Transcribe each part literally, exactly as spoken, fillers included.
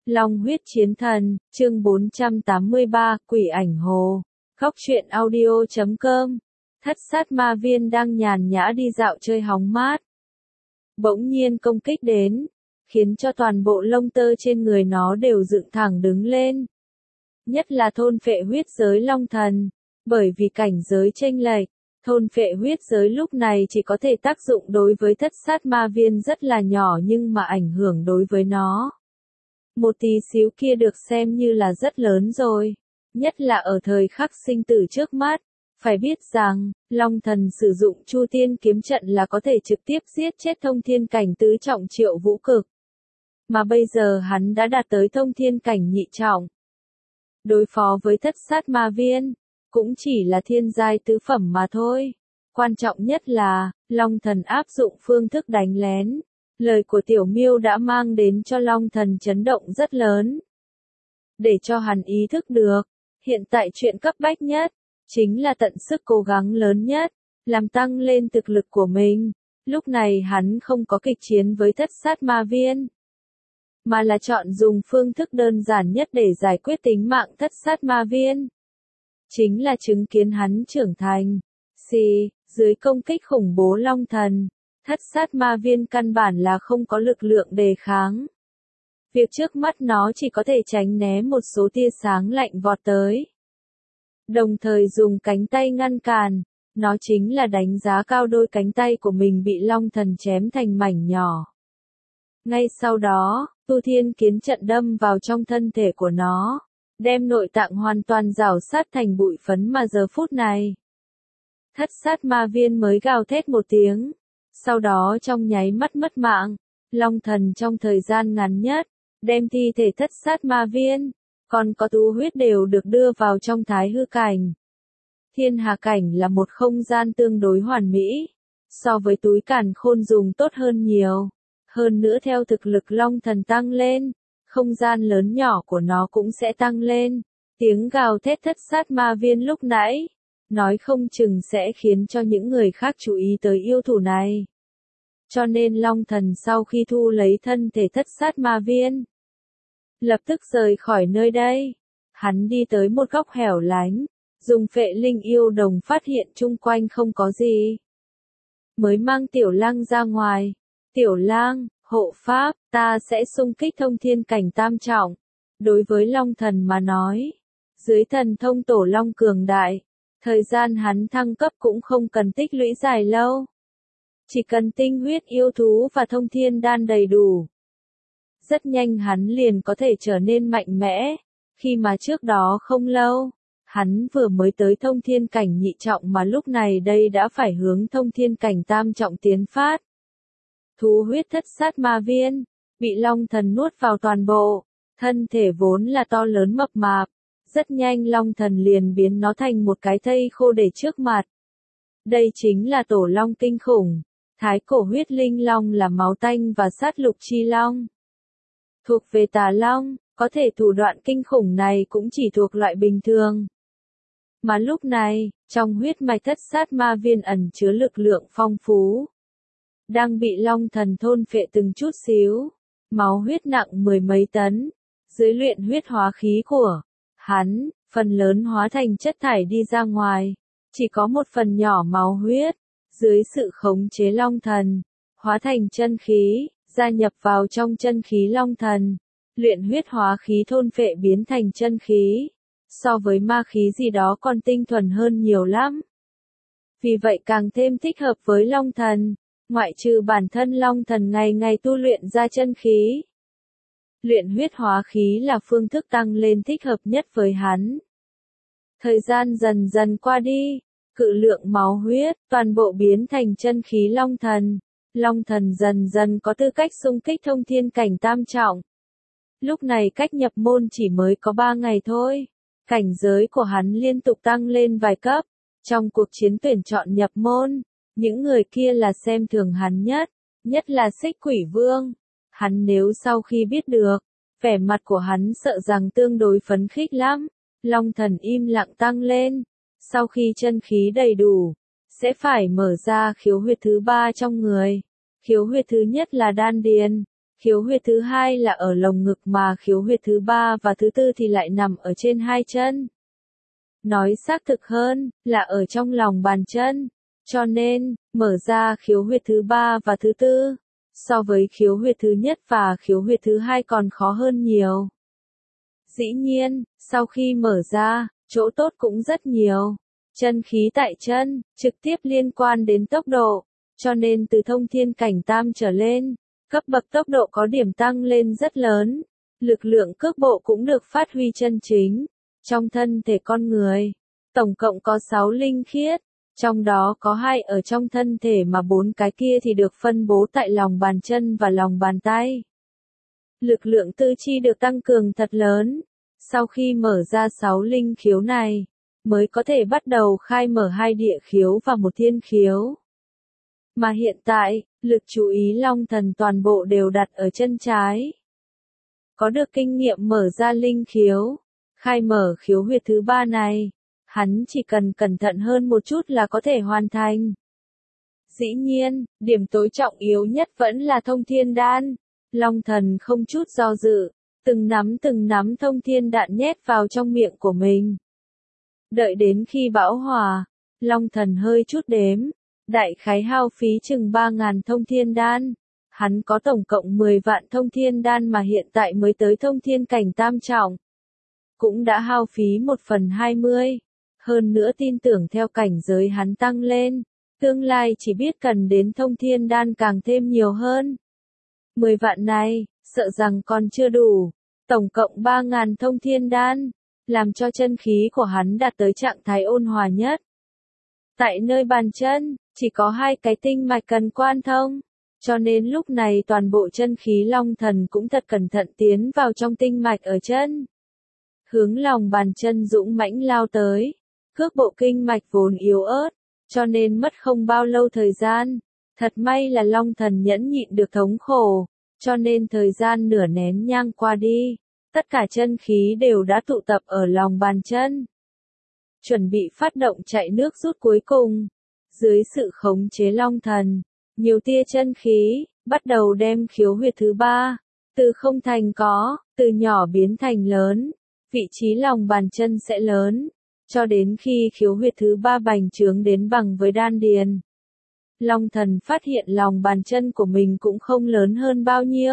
Long huyết chiến thần, chương bốn trăm tám mươi ba, Quỷ ảnh hồ. Góc truyện audio chấm com. Thất sát ma viên đang nhàn nhã đi dạo chơi hóng mát. Bỗng nhiên công kích đến, khiến cho toàn bộ lông tơ trên người nó đều dựng thẳng đứng lên. Nhất là thôn phệ huyết giới long thần, bởi vì cảnh giới chênh lệch, thôn phệ huyết giới lúc này chỉ có thể tác dụng đối với thất sát ma viên rất là nhỏ, nhưng mà ảnh hưởng đối với nó một tí xíu kia được xem như là rất lớn rồi. Nhất là ở thời khắc sinh tử trước mắt, phải biết rằng, Long Thần sử dụng Chu Tiên kiếm trận là có thể trực tiếp giết chết thông thiên cảnh tứ trọng Triệu Vũ Cực. Mà bây giờ hắn đã đạt tới thông thiên cảnh nhị trọng. Đối phó với thất sát ma viên, cũng chỉ là thiên giai tứ phẩm mà thôi. Quan trọng nhất là, Long Thần áp dụng phương thức đánh lén. Lời của Tiểu Miêu đã mang đến cho Long Thần chấn động rất lớn. Để cho hắn ý thức được, hiện tại chuyện cấp bách nhất, chính là tận sức cố gắng lớn nhất, làm tăng lên thực lực của mình. Lúc này hắn không có kịch chiến với thất sát ma viên, mà là chọn dùng phương thức đơn giản nhất để giải quyết tính mạng thất sát ma viên. Chính là chứng kiến hắn trưởng thành. Xì, dưới công kích khủng bố Long Thần, thất sát ma viên căn bản là không có lực lượng đề kháng. Việc trước mắt nó chỉ có thể tránh né một số tia sáng lạnh vọt tới. Đồng thời dùng cánh tay ngăn cản, nó chính là đánh giá cao đôi cánh tay của mình bị Long Thần chém thành mảnh nhỏ. Ngay sau đó, Tu Thiên Kiến trận đâm vào trong thân thể của nó, đem nội tạng hoàn toàn rào sát thành bụi phấn, mà giờ phút này, thất sát ma viên mới gào thét một tiếng. Sau đó trong nháy mắt mất mạng, Long Thần trong thời gian ngắn nhất, đem thi thể thất sát ma viên, còn có tú huyết đều được đưa vào trong thái hư cảnh. Thiên hà cảnh là một không gian tương đối hoàn mỹ, so với túi càn khôn dùng tốt hơn nhiều. Hơn nữa theo thực lực Long Thần tăng lên, không gian lớn nhỏ của nó cũng sẽ tăng lên. Tiếng gào thét thất sát ma viên lúc nãy, nói không chừng sẽ khiến cho những người khác chú ý tới yêu thủ này. Cho nên Long Thần sau khi thu lấy thân thể thất sát ma viên, lập tức rời khỏi nơi đây. Hắn đi tới một góc hẻo lánh, dùng phệ linh yêu đồng phát hiện chung quanh không có gì. Mới mang Tiểu Lang ra ngoài. Tiểu Lang, hộ pháp, ta sẽ xung kích thông thiên cảnh tam trọng. Đối với Long Thần mà nói, dưới thần thông tổ long cường đại, thời gian hắn thăng cấp cũng không cần tích lũy dài lâu. Chỉ cần tinh huyết yêu thú và thông thiên đan đầy đủ, rất nhanh hắn liền có thể trở nên mạnh mẽ. Khi mà trước đó không lâu, hắn vừa mới tới thông thiên cảnh nhị trọng, mà lúc này đây đã phải hướng thông thiên cảnh tam trọng tiến phát. Thú huyết thất sát ma viên, bị Long Thần nuốt vào toàn bộ, thân thể vốn là to lớn mập mạp. Rất nhanh Long Thần liền biến nó thành một cái thây khô để trước mặt. Đây chính là tổ long kinh khủng. Thái cổ huyết linh long là máu tanh và sát lục chi long. Thuộc về tà long, có thể thủ đoạn kinh khủng này cũng chỉ thuộc loại bình thường. Mà lúc này, trong huyết mạch thất sát ma viên ẩn chứa lực lượng phong phú, đang bị Long Thần thôn phệ từng chút xíu. Máu huyết nặng mười mấy tấn, dưới luyện huyết hóa khí của hắn, phần lớn hóa thành chất thải đi ra ngoài, chỉ có một phần nhỏ máu huyết, dưới sự khống chế Long Thần, hóa thành chân khí, gia nhập vào trong chân khí Long Thần, luyện huyết hóa khí thôn phệ biến thành chân khí, so với ma khí gì đó còn tinh thuần hơn nhiều lắm. Vì vậy càng thêm thích hợp với Long Thần, ngoại trừ bản thân Long Thần ngày ngày tu luyện ra chân khí. Luyện huyết hóa khí là phương thức tăng lên thích hợp nhất với hắn. Thời gian dần dần qua đi, cự lượng máu huyết, toàn bộ biến thành chân khí Long Thần. Long Thần dần dần có tư cách xung kích thông thiên cảnh tam trọng. Lúc này cách nhập môn chỉ mới có ba ngày thôi. Cảnh giới của hắn liên tục tăng lên vài cấp. Trong cuộc chiến tuyển chọn nhập môn, những người kia là xem thường hắn nhất, nhất là Xích Quỷ Vương. Hắn nếu sau khi biết được, vẻ mặt của hắn sợ rằng tương đối phấn khích lắm. Long Thần im lặng tăng lên. Sau khi chân khí đầy đủ, sẽ phải mở ra khiếu huyệt thứ ba trong người. Khiếu huyệt thứ nhất là đan điền, Khiếu huyệt thứ hai là ở lồng ngực mà khiếu huyệt thứ ba và thứ tư thì lại nằm ở trên hai chân. Nói xác thực hơn, là ở trong lòng bàn chân. Cho nên, mở ra khiếu huyệt thứ ba và thứ tư, so với khiếu huyệt thứ nhất và khiếu huyệt thứ hai còn khó hơn nhiều. Dĩ nhiên, sau khi mở ra, chỗ tốt cũng rất nhiều. Chân khí tại chân, trực tiếp liên quan đến tốc độ, cho nên từ thông thiên cảnh tam trở lên, cấp bậc tốc độ có điểm tăng lên rất lớn. Lực lượng cước bộ cũng được phát huy chân chính. Trong thân thể con người, tổng cộng có sáu linh khiết, trong đó có hai ở trong thân thể mà bốn cái kia thì được phân bố tại lòng bàn chân và lòng bàn tay. Lực lượng tư chi được tăng cường thật lớn. Sau khi mở ra sáu linh khiếu này, mới có thể bắt đầu khai mở hai địa khiếu và một thiên khiếu. Mà hiện tại, lực chú ý Long Thần toàn bộ đều đặt ở chân trái. Có được kinh nghiệm mở ra linh khiếu, khai mở khiếu huyệt thứ ba này, hắn chỉ cần cẩn thận hơn một chút là có thể hoàn thành. Dĩ nhiên, điểm tối trọng yếu nhất vẫn là thông thiên đan. Long Thần không chút do dự, từng nắm từng nắm thông thiên đạn nhét vào trong miệng của mình. Đợi đến khi bão hòa, Long Thần hơi chút đếm, đại khái hao phí chừng ba ngàn thông thiên đan. Hắn có tổng cộng mười vạn thông thiên đan mà hiện tại mới tới thông thiên cảnh tam trọng. Cũng đã hao phí một phần hai mươi. Hơn nữa tin tưởng theo cảnh giới hắn tăng lên, tương lai chỉ biết cần đến thông thiên đan càng thêm nhiều hơn. Mười vạn này, sợ rằng còn chưa đủ. Tổng cộng ba ngàn thông thiên đan, làm cho chân khí của hắn đạt tới trạng thái ôn hòa nhất. Tại nơi bàn chân, chỉ có hai cái tinh mạch cần quan thông, cho nên lúc này toàn bộ chân khí Long Thần cũng thật cẩn thận tiến vào trong tinh mạch ở chân. Hướng lòng bàn chân dũng mãnh lao tới, cước bộ kinh mạch vốn yếu ớt, cho nên mất không bao lâu thời gian. Thật may là Long Thần nhẫn nhịn được thống khổ, cho nên thời gian nửa nén nhang qua đi, tất cả chân khí đều đã tụ tập ở lòng bàn chân. Chuẩn bị phát động chạy nước rút cuối cùng. Dưới sự khống chế Long Thần, nhiều tia chân khí, bắt đầu đem khiếu huyệt thứ ba, từ không thành có, từ nhỏ biến thành lớn. Vị trí lòng bàn chân sẽ lớn, cho đến khi khiếu huyệt thứ ba bành trướng đến bằng với đan điền. Long Thần phát hiện lòng bàn chân của mình cũng không lớn hơn bao nhiêu.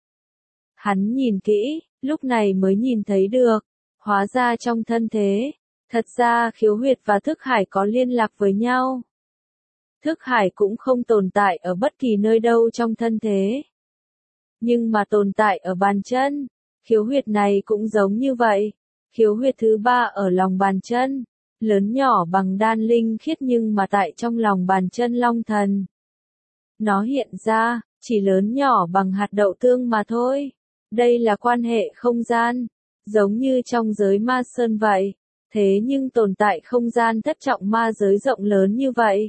Hắn nhìn kỹ, lúc này mới nhìn thấy được, hóa ra trong thân thế, thật ra khiếu huyệt và thức hải có liên lạc với nhau. Thức hải cũng không tồn tại ở bất kỳ nơi đâu trong thân thế, nhưng mà tồn tại ở bàn chân. Khiếu huyệt này cũng giống như vậy. Khiếu huyệt thứ ba ở lòng bàn chân, lớn nhỏ bằng đan linh khiết nhưng mà tại trong lòng bàn chân Long Thần. Nó hiện ra, chỉ lớn nhỏ bằng hạt đậu tương mà thôi. Đây là quan hệ không gian, giống như trong giới ma sơn vậy. Thế nhưng tồn tại không gian thất trọng ma giới rộng lớn như vậy.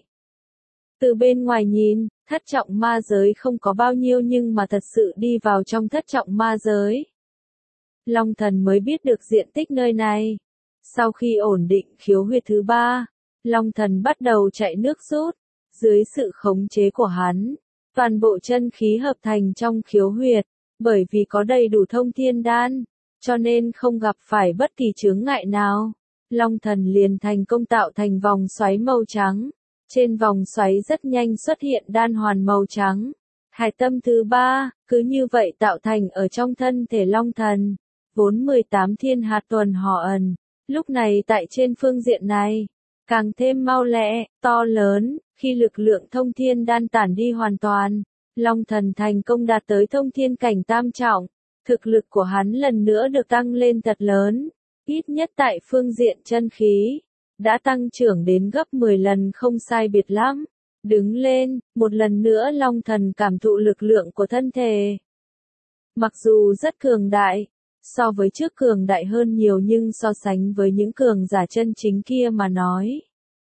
Từ bên ngoài nhìn, thất trọng ma giới không có bao nhiêu nhưng mà thật sự đi vào trong thất trọng ma giới, Long Thần mới biết được diện tích nơi này. Sau khi ổn định khiếu huyệt thứ ba, Long Thần bắt đầu chạy nước rút. Dưới sự khống chế của hắn, toàn bộ chân khí hợp thành trong khiếu huyệt, bởi vì có đầy đủ thông thiên đan, cho nên không gặp phải bất kỳ chướng ngại nào. Long Thần liền thành công tạo thành vòng xoáy màu trắng. Trên vòng xoáy rất nhanh xuất hiện đan hoàn màu trắng. Hải tâm thứ ba, cứ như vậy tạo thành ở trong thân thể Long Thần. Vốn mười tám thiên hạt tuần họ ẩn, lúc này tại trên phương diện này, càng thêm mau lẹ, to lớn. Khi lực lượng thông thiên đan tản đi hoàn toàn, Long Thần thành công đạt tới thông thiên cảnh tam trọng. Thực lực của hắn lần nữa được tăng lên thật lớn, ít nhất tại phương diện chân khí, đã tăng trưởng đến gấp mười lần không sai biệt lắm. Đứng lên, một lần nữa Long Thần cảm thụ lực lượng của thân thể. Mặc dù rất cường đại, so với trước cường đại hơn nhiều nhưng so sánh với những cường giả chân chính kia mà nói,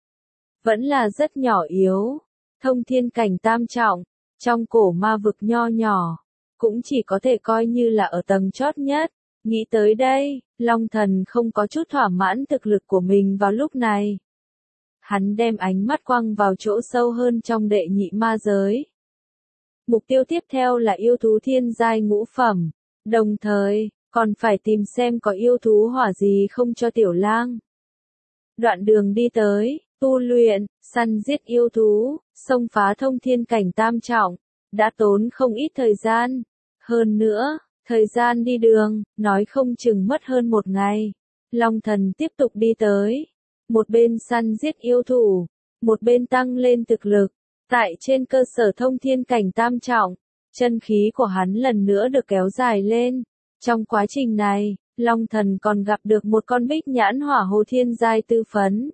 vẫn là rất nhỏ yếu. Thông thiên cảnh tam trọng, trong cổ ma vực nho nhỏ, cũng chỉ có thể coi như là ở tầng chót nhất. Nghĩ tới đây, Long Thần không có chút thỏa mãn thực lực của mình vào lúc này. Hắn đem ánh mắt quăng vào chỗ sâu hơn trong đệ nhị ma giới. Mục tiêu tiếp theo là yêu thú thiên giai ngũ phẩm, đồng thời, còn phải tìm xem có yêu thú hỏa gì không cho tiểu lang. Đoạn đường đi tới, tu luyện, săn giết yêu thú, xông phá thông thiên cảnh tam trọng, đã tốn không ít thời gian. Hơn nữa, thời gian đi đường, nói không chừng mất hơn một ngày. Long thần tiếp tục đi tới, một bên săn giết yêu thủ, một bên tăng lên thực lực. Tại trên cơ sở thông thiên cảnh tam trọng, chân khí của hắn lần nữa được kéo dài lên. Trong quá trình này, Long thần còn gặp được một con bích nhãn hỏa hồ thiên giai tư phấn.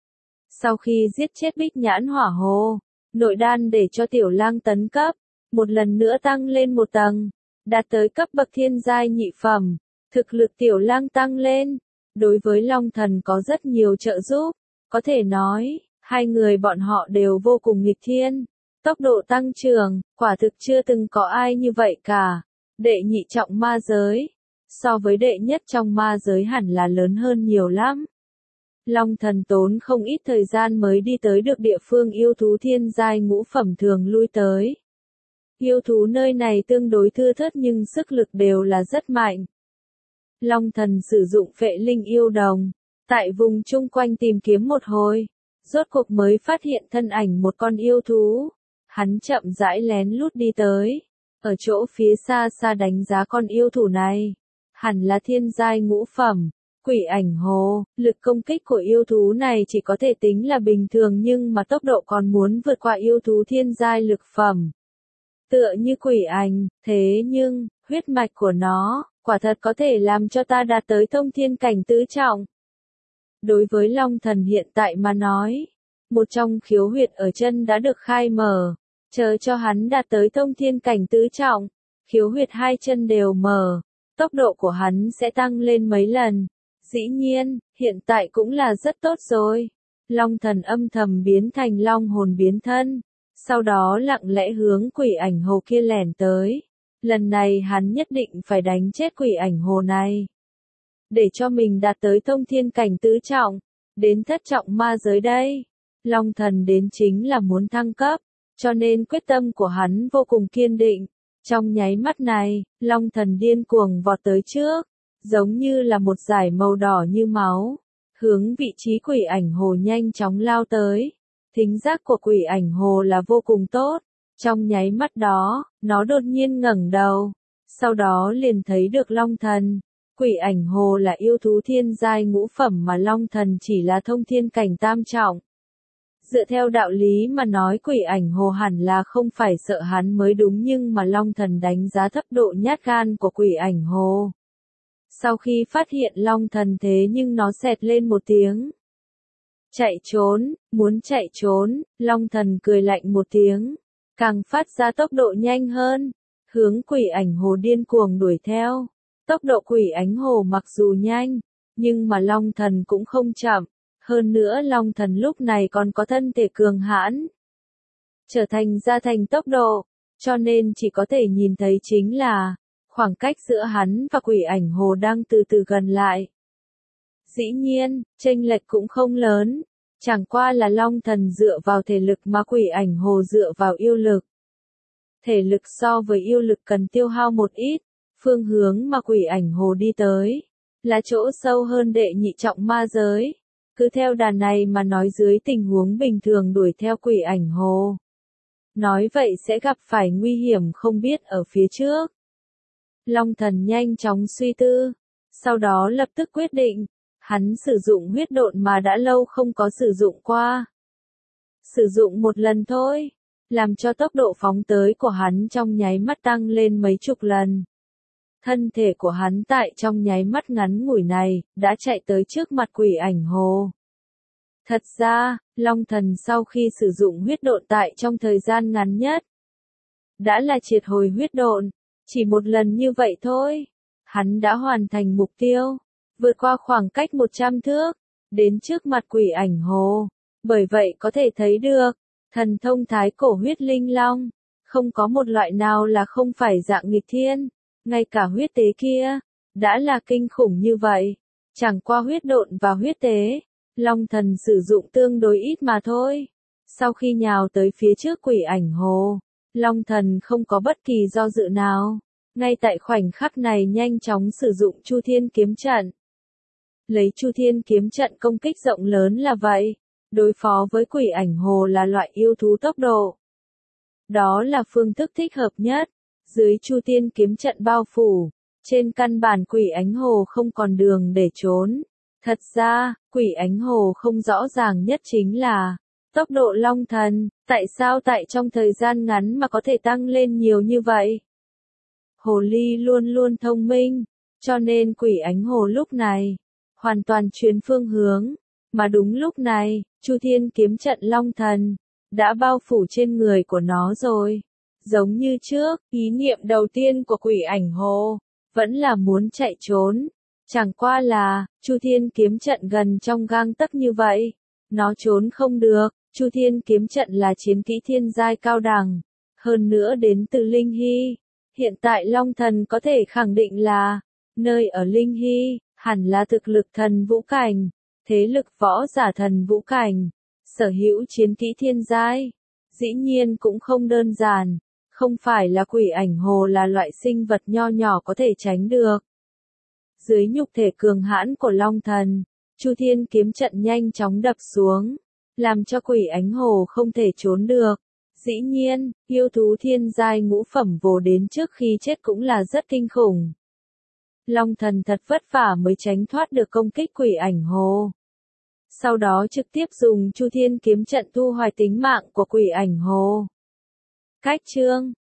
Sau khi giết chết bích nhãn hỏa hồ, nội đan để cho tiểu lang tấn cấp, một lần nữa tăng lên một tầng, đạt tới cấp bậc thiên giai nhị phẩm, thực lực tiểu lang tăng lên, đối với Long thần có rất nhiều trợ giúp, có thể nói, hai người bọn họ đều vô cùng nghịch thiên, tốc độ tăng trưởng, quả thực chưa từng có ai như vậy cả, đệ nhị trọng ma giới, so với đệ nhất trong ma giới hẳn là lớn hơn nhiều lắm. Long thần tốn không ít thời gian mới đi tới được địa phương yêu thú thiên giai ngũ phẩm thường lui tới. Yêu thú nơi này tương đối thưa thớt nhưng sức lực đều là rất mạnh. Long thần sử dụng phệ linh yêu đồng, tại vùng chung quanh tìm kiếm một hồi, rốt cuộc mới phát hiện thân ảnh một con yêu thú. Hắn chậm rãi lén lút đi tới, ở chỗ phía xa xa đánh giá con yêu thủ này. Hẳn là thiên giai ngũ phẩm, quỷ ảnh hồ, lực công kích của yêu thú này chỉ có thể tính là bình thường nhưng mà tốc độ còn muốn vượt qua yêu thú thiên giai lực phẩm. Tựa như quỷ ảnh, thế nhưng, huyết mạch của nó, quả thật có thể làm cho ta đạt tới thông thiên cảnh tứ trọng. Đối với Long thần hiện tại mà nói, một trong khiếu huyệt ở chân đã được khai mở, chờ cho hắn đạt tới thông thiên cảnh tứ trọng, khiếu huyệt hai chân đều mở, tốc độ của hắn sẽ tăng lên mấy lần. Dĩ nhiên, hiện tại cũng là rất tốt rồi. Long thần âm thầm biến thành long hồn biến thân, sau đó lặng lẽ hướng quỷ ảnh hồ kia lẻn tới. Lần này hắn nhất định phải đánh chết quỷ ảnh hồ này. Để cho mình đạt tới thông thiên cảnh tứ trọng, đến thất trọng ma giới đây. Long thần đến chính là muốn thăng cấp, cho nên quyết tâm của hắn vô cùng kiên định. Trong nháy mắt này, Long thần điên cuồng vọt tới trước, giống như là một dải màu đỏ như máu, hướng vị trí quỷ ảnh hồ nhanh chóng lao tới. Thính giác của quỷ ảnh hồ là vô cùng tốt, trong nháy mắt đó, nó đột nhiên ngẩng đầu, sau đó liền thấy được Long thần. Quỷ ảnh hồ là yêu thú thiên giai ngũ phẩm mà Long thần chỉ là thông thiên cảnh tam trọng. Dựa theo đạo lý mà nói quỷ ảnh hồ hẳn là không phải sợ hắn mới đúng nhưng mà Long thần đánh giá thấp độ nhát gan của quỷ ảnh hồ. Sau khi phát hiện Long thần thế nhưng nó xẹt lên một tiếng. Chạy trốn, muốn chạy trốn, Long thần cười lạnh một tiếng, càng phát ra tốc độ nhanh hơn, hướng quỷ ảnh hồ điên cuồng đuổi theo. Tốc độ quỷ ảnh hồ mặc dù nhanh, nhưng mà Long thần cũng không chậm. Hơn nữa Long thần lúc này còn có thân thể cường hãn, trở thành ra thành tốc độ, cho nên chỉ có thể nhìn thấy chính là khoảng cách giữa hắn và quỷ ảnh hồ đang từ từ gần lại. Dĩ nhiên, chênh lệch cũng không lớn, chẳng qua là Long thần dựa vào thể lực mà quỷ ảnh hồ dựa vào yêu lực. Thể lực so với yêu lực cần tiêu hao một ít, phương hướng mà quỷ ảnh hồ đi tới là chỗ sâu hơn đệ nhị trọng ma giới. Cứ theo đà này mà nói dưới tình huống bình thường đuổi theo quỷ ảnh hồ, nói vậy sẽ gặp phải nguy hiểm không biết ở phía trước. Long thần nhanh chóng suy tư, sau đó lập tức quyết định, hắn sử dụng huyết độn mà đã lâu không có sử dụng qua. Sử dụng một lần thôi, làm cho tốc độ phóng tới của hắn trong nháy mắt tăng lên mấy chục lần. Thân thể của hắn tại trong nháy mắt ngắn ngủi này, đã chạy tới trước mặt quỷ ảnh hồ. Thật ra, Long thần sau khi sử dụng huyết độn tại trong thời gian ngắn nhất, đã là triệt hồi huyết độn, chỉ một lần như vậy thôi. Hắn đã hoàn thành mục tiêu, vượt qua khoảng cách một trăm thước, đến trước mặt quỷ ảnh hồ. Bởi vậy có thể thấy được, thần thông thái cổ huyết linh long, không có một loại nào là không phải dạng nghịch thiên. Ngay cả huyết tế kia, đã là kinh khủng như vậy. Chẳng qua huyết độn và huyết tế, Long thần sử dụng tương đối ít mà thôi. Sau khi nhào tới phía trước quỷ ảnh hồ, Long thần không có bất kỳ do dự nào. Ngay tại khoảnh khắc này nhanh chóng sử dụng Chu Thiên kiếm trận. Lấy Chu Thiên kiếm trận công kích rộng lớn là vậy. Đối phó với quỷ ảnh hồ là loại yêu thú tốc độ. Đó là phương thức thích hợp nhất. Dưới Chu Thiên kiếm trận bao phủ, trên căn bản quỷ ánh hồ không còn đường để trốn. Thật ra, quỷ ánh hồ không rõ ràng nhất chính là tốc độ long thần, tại sao tại trong thời gian ngắn mà có thể tăng lên nhiều như vậy? Hồ ly luôn luôn thông minh, cho nên quỷ ánh hồ lúc này hoàn toàn chuyển phương hướng, mà đúng lúc này, Chu Thiên kiếm trận long thần đã bao phủ trên người của nó rồi. Giống như trước, ý niệm đầu tiên của quỷ ảnh hồ vẫn là muốn chạy trốn, chẳng qua là Chu Thiên kiếm trận gần trong gang tấc như vậy, nó trốn không được. Chu Thiên kiếm trận là chiến kỹ thiên giai cao đẳng, hơn nữa đến từ Linh Hy. Hiện tại Long Thần có thể khẳng định là, nơi ở Linh Hy, hẳn là thực lực thần vũ cảnh, thế lực võ giả thần vũ cảnh, sở hữu chiến kỹ thiên giai. Dĩ nhiên cũng không đơn giản, không phải là quỷ ảnh hồ là loại sinh vật nho nhỏ có thể tránh được. Dưới nhục thể cường hãn của Long Thần, Chu Thiên kiếm trận nhanh chóng đập xuống, làm cho quỷ ánh hồ không thể trốn được. Dĩ nhiên, yêu thú thiên giai ngũ phẩm vồ đến trước khi chết cũng là rất kinh khủng. Long Thần thật vất vả mới tránh thoát được công kích quỷ ảnh hồ. Sau đó trực tiếp dùng Chu Thiên kiếm trận thu hoài tính mạng của quỷ ảnh hồ. Cách chương